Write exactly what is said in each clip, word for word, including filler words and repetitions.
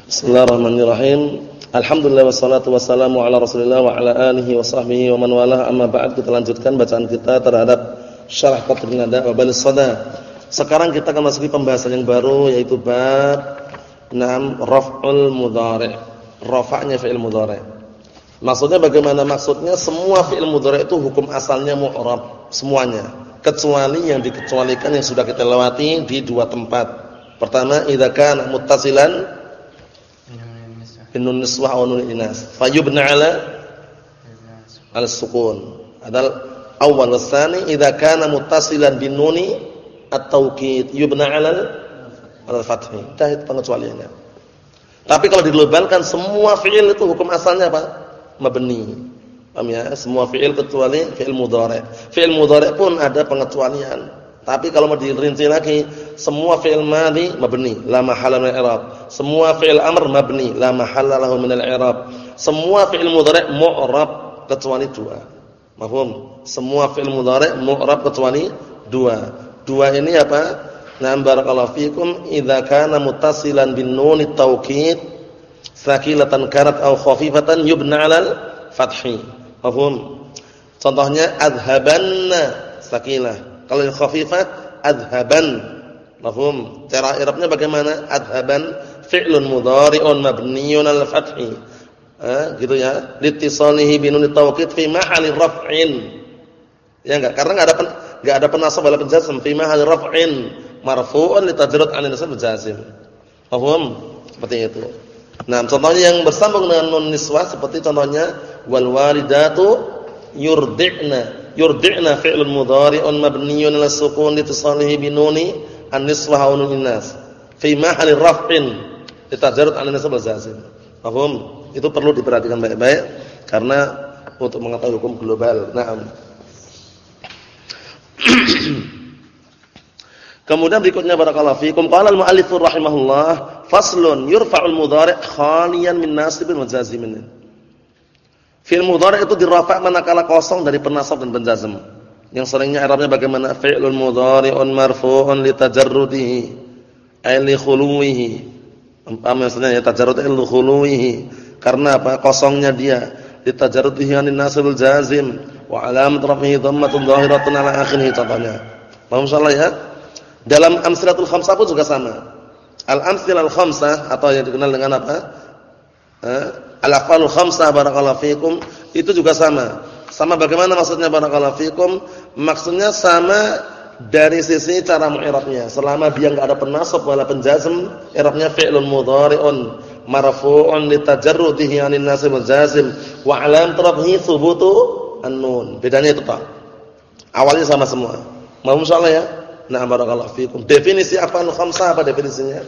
Bismillahirrahmanirrahim. Alhamdulillah wassalatu wassalamu ala Rasulillah wa ala alihi wa sahbihi wa man walah. Amma ba'd, kita lanjutkan bacaan kita terhadap Syarah Qatrun Nada wa Balis Sada. Sekarang kita akan masuki pembahasan yang baru, yaitu bab enam raf'ul mudhari'. Rafa'nya fi'il mudhari'. Maksudnya bagaimana? Maksudnya semua fi'il mudhari' itu hukum asalnya mu'rab semuanya, kecuali yang dikecualikan yang sudah kita lewati di dua tempat. Pertama, idza kana muttasilan bin niswah wa nun inas fayubna ala al-sukun. Adal awal wasani idza kana muttasilan bin nuni at-taukid yubna ala al-fath. Itu pengecualiannya. Tapi kalau diglobalkan semua fi'il itu hukum asalnya apa? Mabni. Paham ya? Semua fi'il kecuali fi'il mudhari'. Fi'il mudhari' pun ada pengecualian. Tapi kalau mau dirinci lagi, semua fi'il madhi mabni, la mahalla min al-i'rab. Semua fi'il amr mabni, la mahalla lahu min al-i'rab. Semua fi'il mudhari' mu'rab kecuali dua. Paham? Semua fi'il mudhari' mu'rab kecuali dua. Dua ini apa? Na'am barakallahu fikum, idza kana muttasilan bin nun at-taukid sakilatan kanat aw khafifatan yubna 'alal fathi. Paham? Contohnya adhabanna sakilah. Kalau yang khafifah adhaban. Mafhum? Cara i'rabnya bagaimana? Adhaban fi'lun mudhari'un mabniun 'alal fathi. Eh, gitu ya. Litisalihi bi nun at-taukid fi mahalli raf'in. Ya enggak? Karena enggak ada pen, enggak ada penasab wala penjazm fi mahalli raf'in marfu'un litajarrud 'an nasab jazim. Mafhum? Seperti itu. Nah, contohnya yang bersambung dengan nun niswah seperti contohnya wal walidatu yurdi'na. Yurdi'na fi'lun mudhari'un mabniyyun 'ala sukun litisalihi bi nuni an-niswah wa nun inas fi mahalli raf'in litajarrud 'an nasab jazim. Paham? Itu perlu diperhatikan baik-baik karena untuk mengetahui hukum global. Naam. Kemudian berikutnya barakallahu fikum qala al-mu'allif rahimahullah faslun yurfa'ul mudhari' khaliyan min nasibin wa jazimin. Fi'il mudhari' itu dirafa' manakala kosong dari penasab dan penjazm. Yang seringnya i'rabnya bagaimana? Fi'lun mudhari'un marfu'un li tajarrudihi ay li khuluwihi. Apa maksudnya ya tajarrud li khuluwihi? Karena apa? Kosongnya dia. Li tajarrudihi anin nasbil jazim wa 'alamat raf'ihi dhammatun dhahiratun 'ala akhirih contohnya. Paham insyaallah ya? Dalam amsilatul khamsah pun juga sama. Al-amsilal khamsah atau yang dikenal dengan apa? Eh? Al-af'alul khamsah barakallahu fikum itu juga sama. Sama bagaimana maksudnya barakallahu fikum? Maksudnya sama dari sisi cara mu'irabnya. Selama dia enggak ada penasab wala penjazm, i'rabnya fi'lun mudhari'un marfu'un litajarrudihi 'anil nasib wal jazim wa 'alam tarfihi thubutu an-nun. Bedanya itu Pak. Awalnya sama semua. Mau insyaallah ya? Nah, barakallahu fikum. Definisi af'alul khamsah apa definisinya?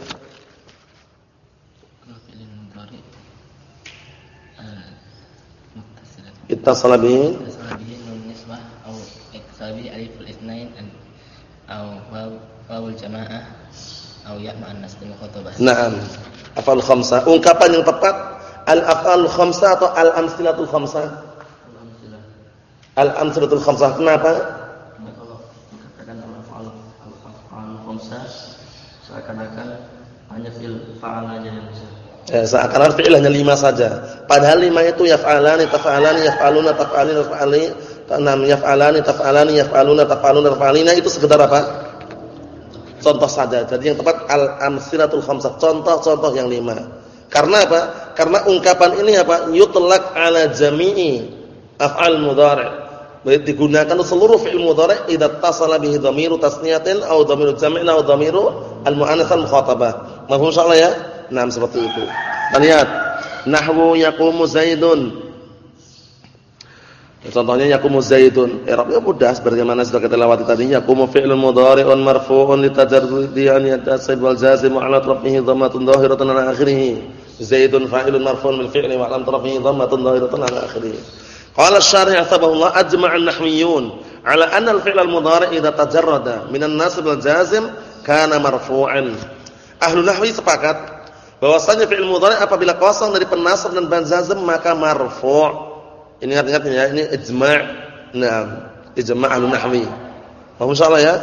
Ittasala bihi nun nisbah atau ittasala bihi aliful itsnain atau wawul jamaah atau ya ma'annas bil khatabah. Naam. Af'al khamsah. Ungkapan yang tepat al-af'al khamsah atau al-amsilatul khamsah? Al-amsilah. Al-amsilatul khamsah. Kenapa? Kalau dikatakan al-af'al al-af'al khamsah seakan-akan hanya fil fa'alanya yang bisa. Ya, seakan-akan fi'il hanya lima saja. Padahal lima itu yaf'alani, taf'alani, yaf'aluna, taf'alina, taf'ali, enam yaf'alani, taf'alani, yaf'aluna, taf'aluna, taf'alina itu sekedar apa? Contoh saja. Jadi yang tepat al-amsilatul khamsah, contoh-contoh yang lima. Karena apa? Karena ungkapan ini apa? Yutlaq ala jami'i af'al mudhari'. Baik digunakan untuk seluruh fi'il mudhari' idza tasala bihi dhamiru tasniyatin aw dhamiru jam'in aw dhamiru al-mu'annats al-mukhatabah. Mafhum insyaallah ya? Nah, seperti itu. Kita lihat. Nahwu yaqumu Zaidun. Contohnya yaqumu Zaidun. I'rabnya mudah sebagaimana sudah kita lewati tadi. Yaqumu fi'lun mudhari'un marfu'un litajarrudi an yatasib wal jazim wa 'ala rafihi dhammatun dhahiratun 'ala akhirih. Zaidun fa'ilun marfu'un bil fi'li wa 'ala rafihi dhammatun dhahiratun 'ala akhirih. Qala asy-syarih hasbahullah ajma'a an-nahwiyyun 'ala anna al-fi'l al-mudhari' idza tajarrada min an-nasb wal jazim kana marfu'an. Ahlul nahwi sepakat bahwasanya fi'il mudhari' apabila kosong dari penasab dan penjazm maka marfu'. Ini ingat-ingat ya, ini ijma'. Naam, ijma' ahlun nahwi. Paham insyaallah ya?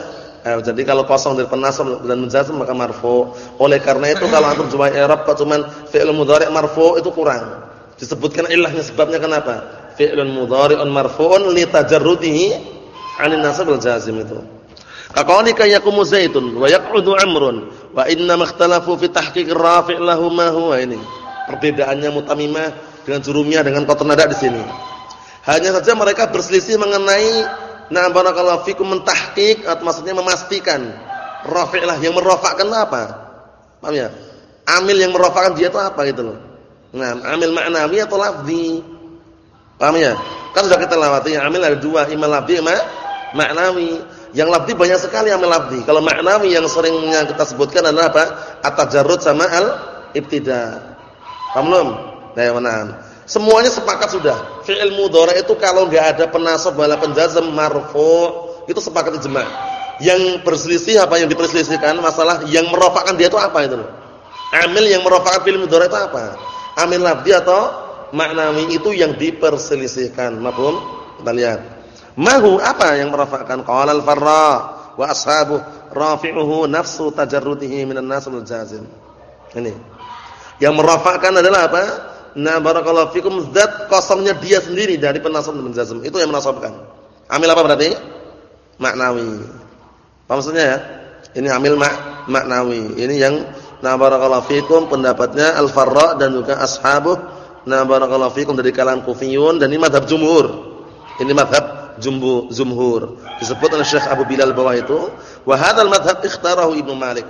Eh, jadi kalau kosong dari penasab dan menjazm maka marfu. Oleh karena itu kalau antum coba i'rab kok cuman fi'il mudhari' marfu itu kurang. Disebutkan ilahnya sebabnya kenapa? Fi'lun mudhari'un marfu'un li tajarrudihi 'anil nasab wal jazim itu. Kaqaulika yaqumu Zaidun wa yaq'udu Amrun wa inna makhtalafu fi tahqiq ar-rafi' lahu ma huwa ini. Perbedaannya mutamimah dengan jurumiyah dengan qatar nada di sini. Hanya saja mereka berselisih mengenai na barakallahu fikum mentahqiq atau maksudnya memastikan rafi' lah yang merafa'kan apa? Paham ya? Amil yang merafa'kan dia itu apa gitu loh. Nah, amil ma'nawi atau lafzi. Paham ya? Kan sudah kita lewati yang amil ada dua, imam lafzi sama ma'nawi. Yang lafzi banyak sekali amil lafzi. Kalau ma'nawi yang seringnya kita sebutkan adalah apa? At-tajarrud sama al-ibtida. Paham belum? Nah, mana? Semuanya sepakat sudah. Fi'il mudhari' itu kalau enggak ada penasab wala penjazm marfu' itu sepakat ijma'. Yang berselisih apa yang diperselisihkan masalah yang merafa'kan dia itu apa itu loh. Amil yang merafa'kan fi'il mudhari' itu apa? Amil lafzi atau ma'nawi itu yang diperselisihkan. Mafhum? Kita lihat. Mahu apa yang merafa'kan? Qala al-Farra wa ashabuhu rafi'uhu nafsu tajarrudihi minan nasb wal jazim. Ini. Yang merafa'kan adalah apa? Nah barakallahu fikum zat kosongnya dia sendiri dari penasab dan penjazm. Itu yang menasabkan. Amil apa berarti? Maknawi. Apa maksudnya ya? Ini amil mak maknawi. Ini yang nah barakallahu fikum pendapatnya Al-Farra dan juga ashabuh. Nah barakallahu fikum dari kalangan Kufiyun dan ini mazhab jumhur. Ini mazhab jumbu jumhur. Disebut oleh Syekh Abu Bilal bawah itu, wa hadzal mazhab ikhtarahu Ibnu Malik.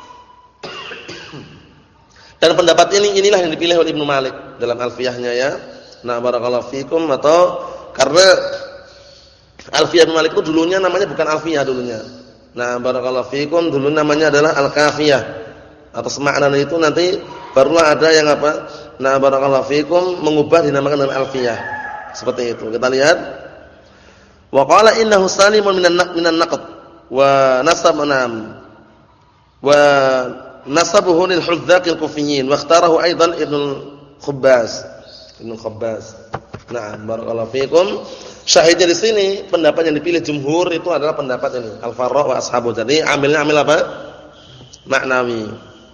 Dan pendapat ini inilah yang dipilih oleh Ibnu Malik dalam Alfiyahnya ya. Nah barakallahu fikum atau karena Alfiyah Ibnu Malik itu dulunya namanya bukan Alfiyah dulunya. Nah barakallahu fikum dulu namanya adalah Al-Kafiyah. Atas makna itu nanti barulah ada yang apa? Nah barakallahu fikum mengubah dinamakan dengan Alfiyah. Seperti itu. Kita lihat. Wa qala innahu salimun minan minan naqd wa nasab anam. Wa nasabuhu lil hudzaq al-kufiyyin wa ikhtarahu aidan Ibnu Khubbaz. Ibnu Khubbaz. Nah, barakallahu fikum. Syahidnya di sini pendapat yang dipilih jumhur itu adalah pendapat ini, Al-Farra wa ashabu. Jadi amilnya amil apa? Maknawi.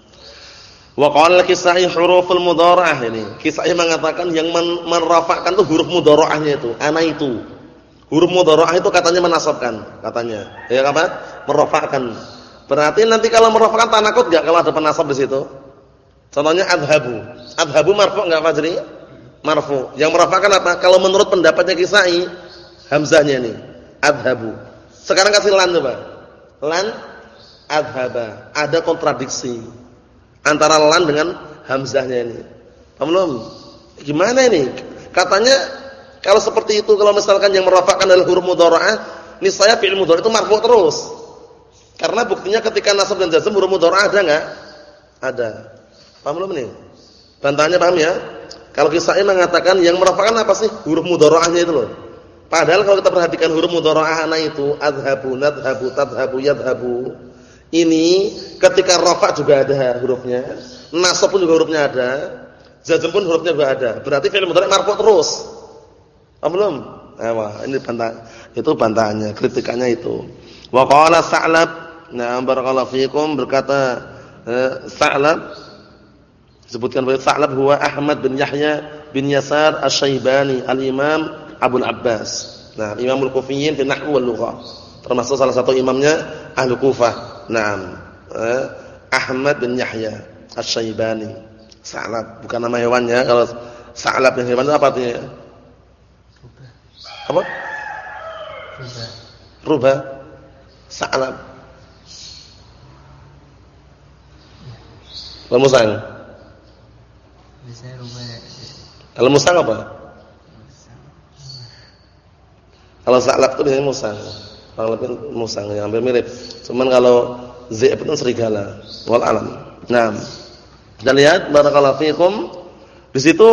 Wa qala al-Kisai huruful mudhara'ah ini. Kisai mengatakan yang merafa'kan itu huruf mudhara'ahnya itu, ana itu. Huruf mudhara'ah itu katanya menasabkan, katanya. Ya apa? Merafa'kan. Berarti nanti kalau merafa'kan tanakut enggak kalau ada penasab di situ? Contohnya adhabu. Adhabu marfu' enggak Fajri? Marfu. Yang merafa'kan apa? Kalau menurut pendapatnya Kisai, hamzahnya ini adhabu. Sekarang kasih lan coba. Lan adhaba. Ada kontradiksi antara lan dengan hamzahnya ini. Paham belum? Gimana ini? Katanya kalau seperti itu, kalau misalkan yang merafa'kan adalah huruf mudhara'ah, niscaya fi'il mudhari' itu marfu' terus. Karena buktinya ketika nasab dan jazm huruf mudhara'ah ada enggak? Ada. Paham belum ini? Bantahannya paham ya? Kalau Kisai mengatakan yang merafa'kan apa sih? Huruf mudhara'ahnya itu loh. Padahal kalau kita perhatikan huruf mudhara'ah ana itu adhabu, nadhabu, tadhabu, yadhabu. Ini ketika rafa' juga ada hurufnya, nasab pun juga hurufnya ada, jazm pun hurufnya juga ada. Berarti fi'il mudhari' marfu' terus. Paham belum? Nah, wah, ini bantah. Itu bantahannya, kritikannya itu. Wa qala Sa'lab, nah barakallahu fikum, berkata eh, Sa'lab sebutkan bahwa Sa'lab huwa Ahmad bin Yahya bin Yasar Asy-Syaibani al-Imam Abu Abbas. Nah, Imamul Kufiyyin fi nahwu wal lughah. Termasuk salah satu imamnya Ahlu Kufah. Naam. Eh, Ahmad bin Yahya Asy-Syaibani. Sa'lab bukan nama hewannya. Kalau Sa'lab yang hewan itu apa artinya? Rubah. Apa? Rubah. Rubah. Sa'lab. Kalau musang? Bisa rubah. Kalau musang apa? Kalau Sa'lab itu biasanya musang. Kalau lebih musang yang hampir mirip. Cuman kalau Zi'b itu serigala. Wal alam. Nah, kita lihat barakallahu fikum. Di situ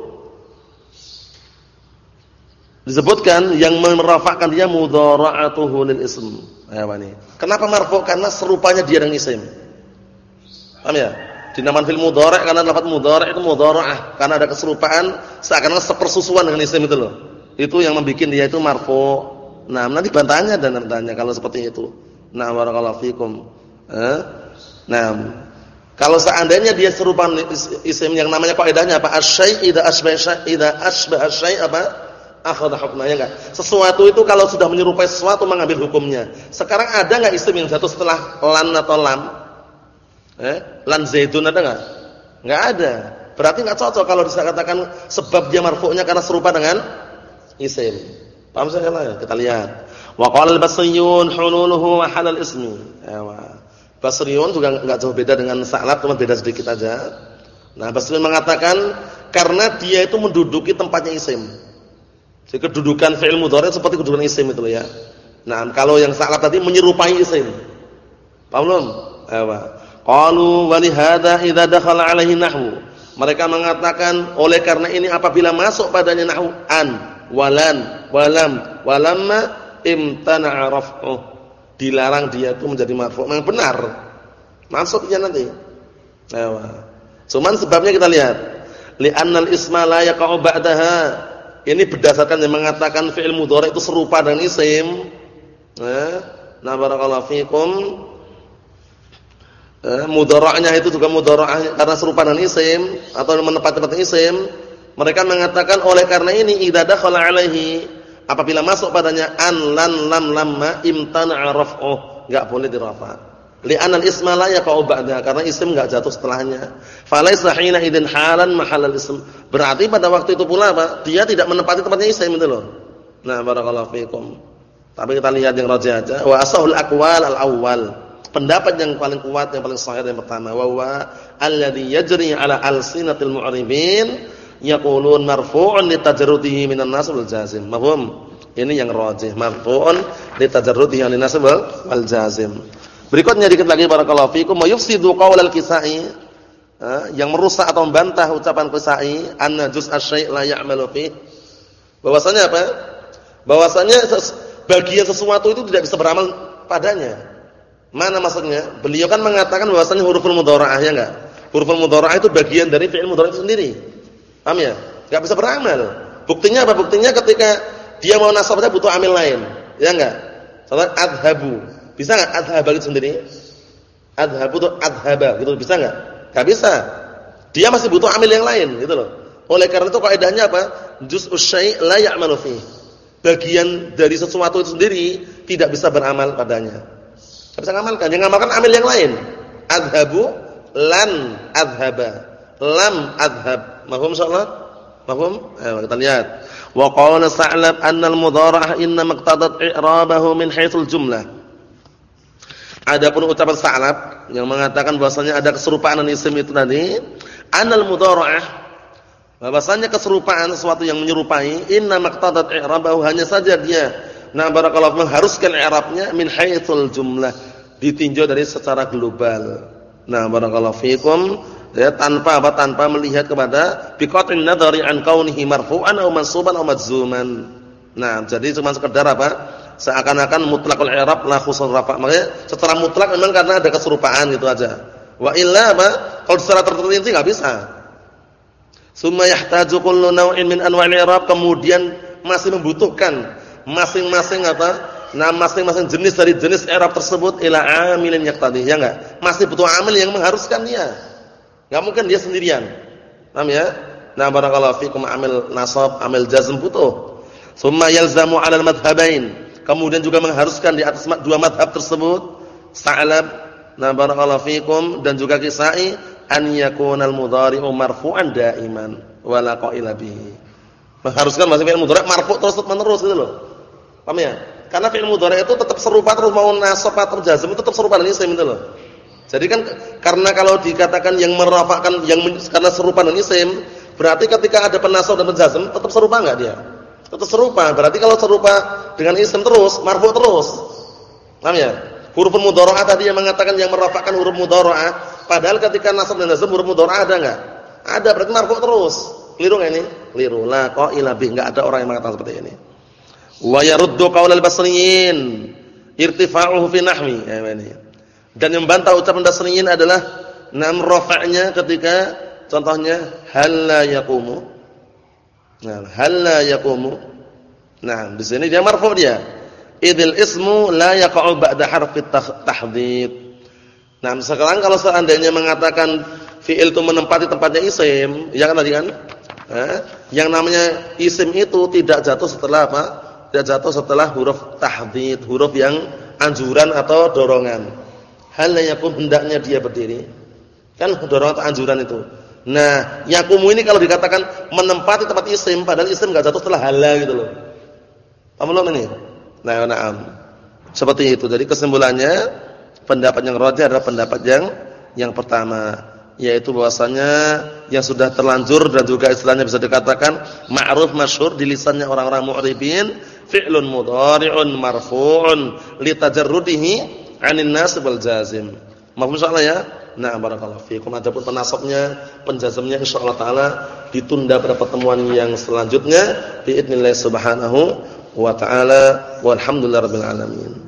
disebutkan yang merafa'kan dia mudhara'atuhu lil ism. Ya, ini. Kenapa marfu'? Karena serupanya dia dengan isim. Paham ya? Dinamakan fil mudhari' karena lafaz mudhari' itu mudhara'ah, karena ada keserupaan seakan-akan sepersusuan dengan isim itu loh. Itu yang membuat dia itu marfu'. Nah, nanti bantahannya dan tanya kalau seperti itu. Nah, barakallahu fikum. Eh? Nah, kalau seandainya dia serupa isim yang namanya kaidahnya apa? Asy-syai' idza asbaha syai' idza asbaha syai' apa? Akhadha hukmanya enggak? Sesuatu itu kalau sudah menyerupai sesuatu mengambil hukumnya. Sekarang ada enggak isim yang jatuh setelah lan atau lam? Eh? Lan Zaidun ada enggak? Enggak ada. Berarti enggak cocok kalau dikatakan sebab dia marfu'nya karena serupa dengan isim. Paham saya lah? Kita lihat. Wa qala al-Basriyun hululuhu wa halal ismi. Ewa. Basriyun juga enggak jauh beda dengan Sa'lab, cuma beda sedikit aja. Nah, Basriyun mengatakan karena dia itu menduduki tempatnya isim. Jadi kedudukan fi'il mudhari seperti kedudukan isim itu ya. Nah, kalau yang Sa'lab tadi menyerupai isim. Paham belum? Ewa. Qalu wa li hadza idza dakhala 'alaihi nahwu. Mereka mengatakan oleh karena ini apabila masuk padanya nahwu an, walan, walam, walamma imtana'a raf'uh. Dilarang dia itu menjadi marfu'. Memang benar. Masuknya nanti. Ewa. Cuman sebabnya kita lihat. Li'annal isma la yaqa'u ba'daha. Ini berdasarkan yang mengatakan fi'il mudhari itu serupa dengan isim. Nah, nah barakallahu fikum. Eh, mudhara'nya itu juga mudhara'ah karena serupa dengan isim atau menepati tempat isim. Mereka mengatakan oleh karena ini idza dakhala 'alaihi, apabila masuk padanya an lan lam lamma imtana'a raf'uh, enggak boleh dirafa. Li'anna al-isma la yaqa'u ba'da, karena isim enggak jatuh setelahnya. Falaysa hina idzin halan mahallal ism. Berarti pada waktu itu pula apa? Dia tidak menepati tempatnya isim itu loh. Nah, barakallahu fikum. Tapi kita lihat yang rajih aja. Wa asahul aqwal al-awwal. Pendapat yang paling kuat, yang paling sahih yang pertama, wa huwa alladhi yajri 'ala alsinatil mu'ribin yaqulun marfu'un litajarrudihi minan nasb wal jazim. Mafhum? Ini yang rajih, marfu'un litajarrudihi minan nasb wal jazim. Berikutnya dikit lagi barakallahu fikum, wa yufsidu qaul al-Kisai, yang merusak atau membantah ucapan Kisai, anna juz' asy-syai' la ya'malu fi. Bahwasanya apa? Bahwasanya bagian sesuatu itu tidak bisa beramal padanya. Mana maksudnya? Beliau kan mengatakan bahwasanya huruful mudhara'ah ya enggak? Huruful mudhara'ah itu bagian dari fi'il mudhari' itu sendiri. Paham ya? Enggak bisa beramal. Buktinya apa? Buktinya ketika dia mau nasabnya butuh amil lain. Ya enggak? Contoh adhabu. Bisa enggak adhaba itu sendiri? Adhabu itu adhaba gitu bisa enggak? Enggak bisa. Dia masih butuh amil yang lain gitu loh. Oleh karena itu kaidahnya apa? Juz'us syai' la ya'malu fi. Bagian dari sesuatu itu sendiri tidak bisa beramal padanya. Tidak bisa ngamalkan. Yang ngamalkan amil yang lain. Adhabu lan adhaba. Lam adhab. Mafhum insyaallah? Mafhum? Ayo kita lihat. Wa qala Sa'lab anna al-mudhara'ah inna maqtadat i'rabahu min haitsul jumlah. Adapun ucapan Sa'lab yang mengatakan bahwasanya ada keserupaan isim itu tadi, anna al-mudhara'ah, bahwasanya keserupaan sesuatu yang menyerupai, inna maqtadat i'rabahu, hanya saja dia nah barakallahu mengharuskan i'rabnya min haitsul jumlah, ditinjau dari secara global. Nah barakallahu fikum, ya tanpa apa tanpa melihat kepada biqatin nadhari an kaunihi marfu'an aw mansuban aw majzuman. Nah, jadi cuma sekedar apa? Seakan-akan mutlaqul i'rab la khusus rafa'. Makanya secara mutlak memang karena ada keserupaan gitu aja. Wa illa apa? Kalau secara tertentu enggak bisa. Summa yahtaju kullu naw'in min anwa'il i'rab, kemudian masih membutuhkan masing-masing apa? Nah, masing-masing jenis dari jenis i'rab tersebut ila amilin yaqtadi, ya enggak? Masih butuh amil yang mengharuskan dia. Enggak mungkin dia sendirian. Paham ya? Nah, barakallahu fikum, amil nasab, amil jazm butuh. Summa yalzamu 'ala al-madhhabain. Kemudian juga mengharuskan di atas dua madhab tersebut, Sa'lab, nah barakallahu fikum, dan juga Kisai, an yakunal mudhari'u marfu'an daiman wa la qa'ila bihi. Mengharuskan masih fi'il mudhari' marfu' terus menerus gitu loh. Paham ya? Karena fi'il mudhari' itu tetap serupa terus, mau nasab atau jazm itu tetap serupa dengan isim itu loh. Jadi kan karena kalau dikatakan yang merafa'kan yang karena serupa dengan isim, berarti ketika ada penasab dan penjazm tetap serupa enggak dia? Tetap serupa. Berarti kalau serupa dengan isim terus, marfu' terus. Paham ya? Huruf mudhara'ah tadi yang mengatakan yang merafa'kan huruf mudhara'ah, padahal ketika nasab dan jazm huruf mudhara'ah ada enggak? Ada, berarti marfu' terus. Keliru enggak ini? Keliru. La qaila bih, enggak ada orang yang mengatakan seperti ini. Wa yaruddu qaulal basriyin irtifa'uhu fi nahwi. Ya, ini. Dan yang membantah ucapan basriyin adalah nam rafa'nya ketika contohnya hal la yaqumu. Nah, hal la yaqumu. Nah, di sini dia marfu' dia. Idil ismu la yaqa'u ba'da harfi tahdhid. Nah, sekarang kalau seandainya mengatakan fi'il itu menempati tempatnya isim, ya kan tadi kan? Eh, yang namanya isim itu tidak jatuh setelah apa? Tidak jatuh setelah huruf tahdhid, huruf yang anjuran atau dorongan. Hal yang yakun hendaknya dia berdiri. Kan dorongan atau anjuran itu. Nah, yakumu ini kalau dikatakan menempati tempat isim, padahal isim enggak jatuh setelah hala gitu loh. Paham belum ini? Nah, na'am. Seperti itu. Jadi kesimpulannya pendapat yang rajih adalah pendapat yang yang pertama, yaitu bahwasanya yang sudah terlanjur dan juga istilahnya bisa dikatakan ma'ruf masyhur di lisannya orang-orang mu'ribin, fi'lun mudhari'un marfu'un li tajarrudihi 'anil nasib wal jazim. Mafhum insyaallah ya? Nah, barakallahu fiikum. Adapun penasabnya, penjazamnya insyaallah taala ditunda pada pertemuan yang selanjutnya biidznillah subhanahu wa ta'ala walhamdulillahirabbil alamin.